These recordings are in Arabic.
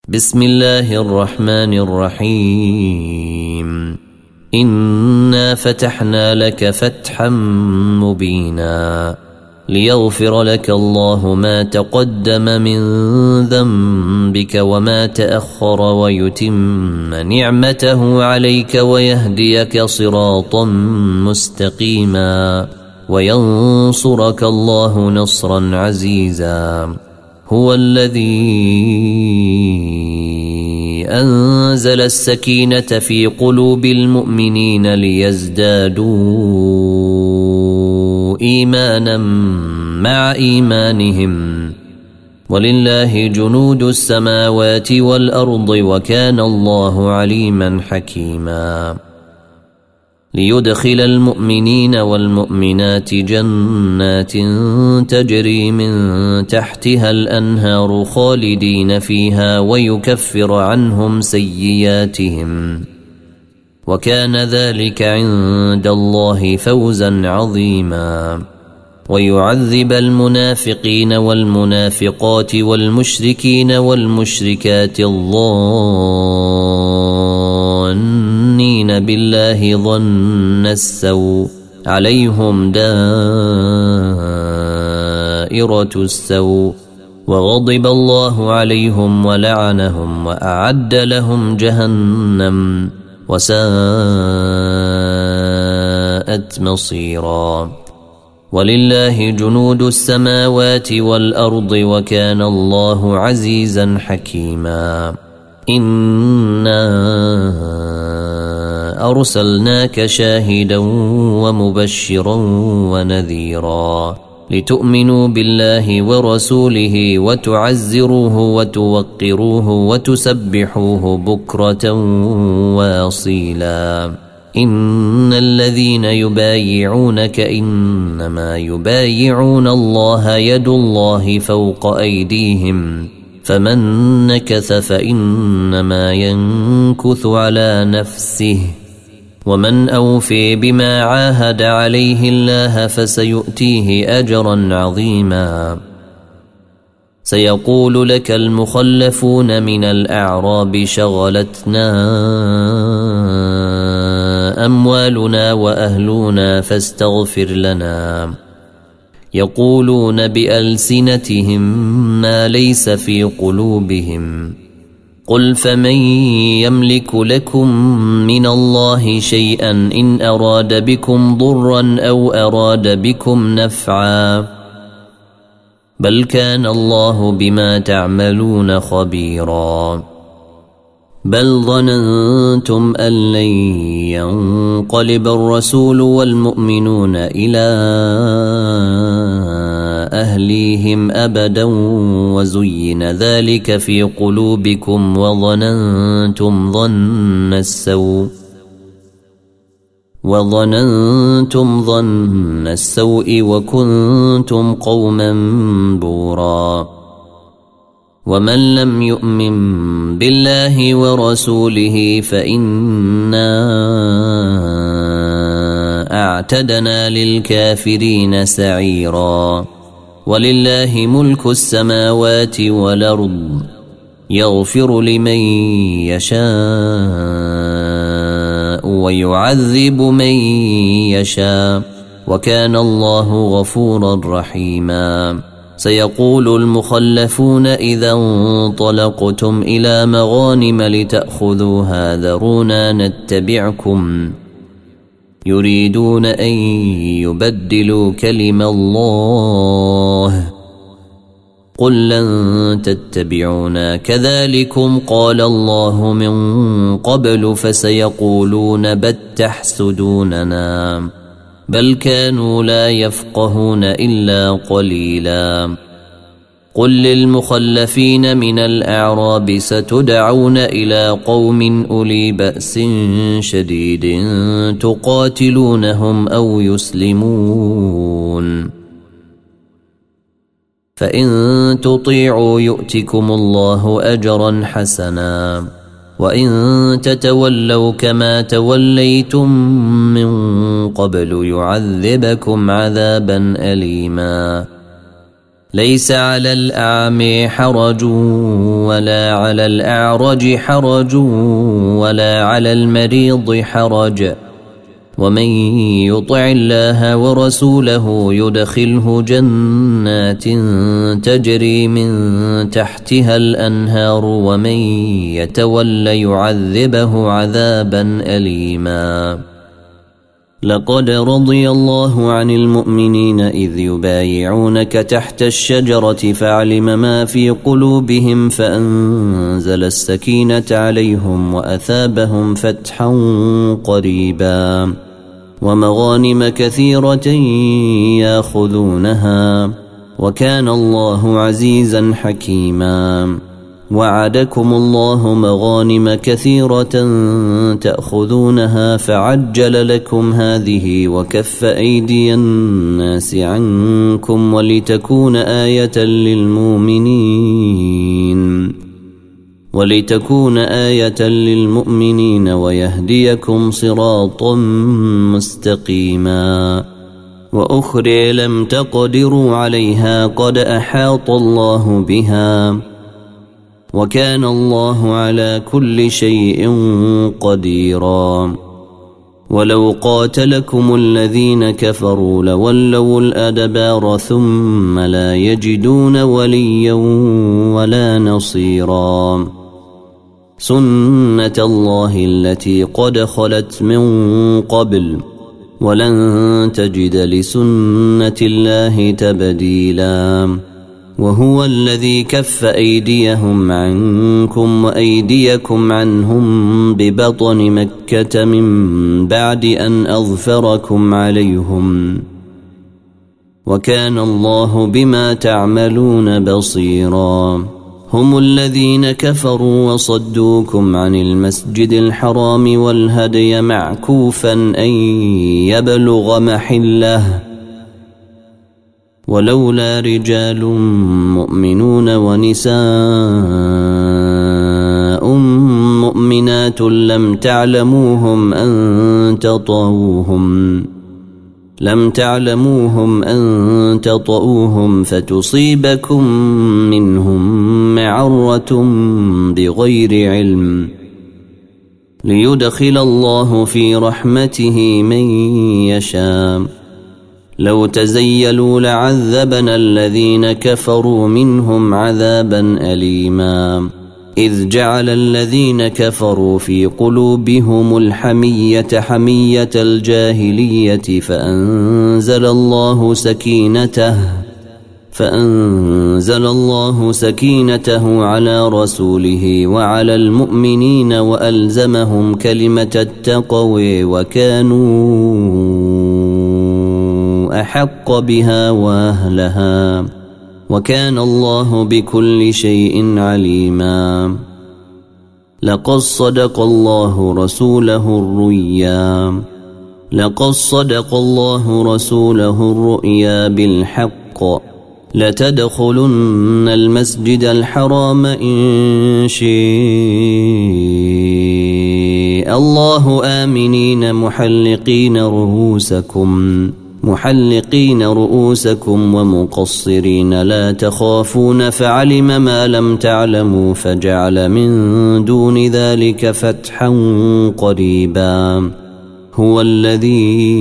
بسم الله الرحمن الرحيم. إنا فتحنا لك فتحا مبينا ليغفر لك الله ما تقدم من ذنبك وما تأخر ويتم نعمته عليك ويهديك صراطا مستقيما وينصرك الله نصرا عزيزا. هو الذي أنزل السكينة في قلوب المؤمنين ليزدادوا إيمانا مع إيمانهم ولله جنود السماوات والأرض وكان الله عليما حكيما. ليدخل المؤمنين والمؤمنات جنات تجري من تحتها الأنهار خالدين فيها ويكفر عنهم سيئاتهم وكان ذلك عند الله فوزا عظيما. ويعذب المنافقين والمنافقات والمشركين والمشركات الظانين بالله ظن السوء عليهم دائرة السوء وغضب الله عليهم ولعنهم وأعد لهم جهنم وساءت مصيرا. ولله جنود السماوات والأرض وكان الله عزيزا حكيما. إنا أرسلناك شاهدا ومبشرا ونذيرا لتؤمنوا بالله ورسوله وتعزروه وتوقروه وتسبحوه بكرة واصيلا. إن الذين يبايعونك إنما يبايعون الله يد الله فوق أيديهم فمن نكث فإنما ينكث على نفسه ومن أوفي بما عاهد عليه الله فسيؤتيه أجرا عظيما. سيقول لك المخلفون من الأعراب شغلتنا أموالنا وأهلنا فاستغفر لنا. يقولون بألسنتهم ما ليس في قلوبهم. قل فمن يملك لكم من الله شيئا إن أراد بكم ضرا أو أراد بكم نفعا بل كان الله بما تعملون خبيرا. بل ظننتم أن لن ينقلب الرسول والمؤمنون إلى أهليهم أبدا وزين ذلك في قلوبكم وظننتم ظن السوء وكنتم قوما بورا. ومن لم يؤمن بالله ورسوله فإنا أعتدنا للكافرين سعيرا. ولله ملك السماوات والأرض يغفر لمن يشاء ويعذب من يشاء وكان الله غفورا رحيما. سيقول المخلفون إذا انطلقتم إلى مغانم لتأخذوها ذرونا نتبعكم يريدون أن يبدلوا كلم الله قل لن تتبعونا كذلكم قال الله من قبل فسيقولون بل تحسدوننا بل كانوا لا يفقهون إلا قليلا. قل للمخلفين من الأعراب ستدعون إلى قوم أولي بأس شديد تقاتلونهم أو يسلمون فإن تطيعوا يؤتكم الله أجرا حسنا وإن تتولوا كما توليتم من قبل يعذبكم عذابا أليما ليس على الأعمى حرج ولا على الأعرج حرج ولا على المريض حرج ومن يطع الله ورسوله يدخله جنات تجري من تحتها الأنهار ومن يتولى يعذبه عذابا أليما. لقد رضي الله عن المؤمنين إذ يبايعونك تحت الشجرة فعلم ما في قلوبهم فأنزل السكينة عليهم وأثابهم فتحا قريبا ومغانم كثيرة ياخذونها وكان الله عزيزا حكيما. وعدكم الله مغانم كثيرة تأخذونها فعجل لكم هذه وكف أيدي الناس عنكم ولتكون آية للمؤمنين ويهديكم صراطا مستقيما. وأخرى لم تقدروا عليها قد أحاط الله بها وكان الله على كل شيء قديرا. ولو قاتلكم الذين كفروا لولوا الأدبار ثم لا يجدون وليا ولا نصيرا. سنة الله التي قد خلت من قبل ولن تجد لسنة الله تبديلا. وهو الذي كف أيديهم عنكم وأيديكم عنهم ببطن مكة من بعد أن أظفركم عليهم وكان الله بما تعملون بصيرا. هم الذين كفروا وصدوكم عن المسجد الحرام والهدي معكوفا أن يبلغ محله ولولا رجال مؤمنون ونساء مؤمنات لم تعلموهم أن تطؤوهم فتصيبكم منهم معرة بغير علم ليدخل الله في رحمته من يشاء. لو تزيلوا لعذبنا الذين كفروا منهم عذابا أليما. إذ جعل الذين كفروا في قلوبهم الحمية حمية الجاهلية فأنزل الله سكينته على رسوله وعلى المؤمنين وألزمهم كلمة التقوى وكانوا أحق بها وأهلها وكان الله بكل شيء عليما. لقد صدق الله رسوله الرؤيا بالحق لتدخلن المسجد الحرام إن شاء الله آمنين محلقين رؤوسكم ومقصرين لا تخافون فعلم ما لم تعلموا فجعل من دون ذلك فتحا قريبا. هو الذي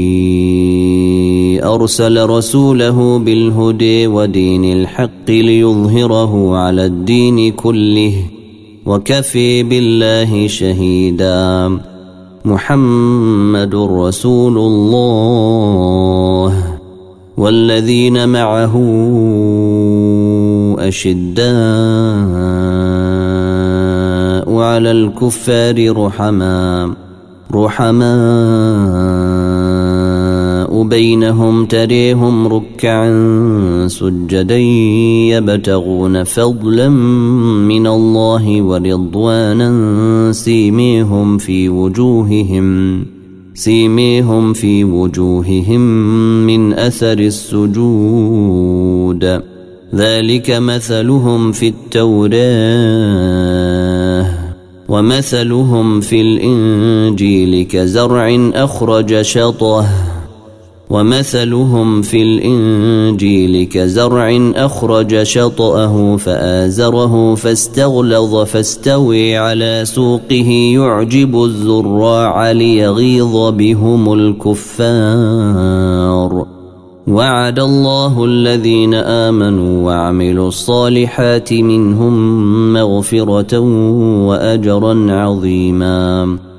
أرسل رسوله بالهدى ودين الحق ليظهره على الدين كله وكفى بالله شهيدا. محمد رسول الله والذين معه أشداء على الكفار رحماء بينهم تريهم ركعا سجدا يبتغون فضلا من الله ورضوانا سيميهم في وجوههم من أثر السجود ذلك مثلهم في التوراة ومثلهم في الإنجيل كزرع أخرج شطأه ومثلهم في الإنجيل كزرع أخرج شطأه فآزره فاستغلظ فاستوي على سوقه يعجب الزراع ليغيظ بهم الكفار وعد الله الذين آمنوا وعملوا الصالحات منهم مغفرة وأجرا عظيما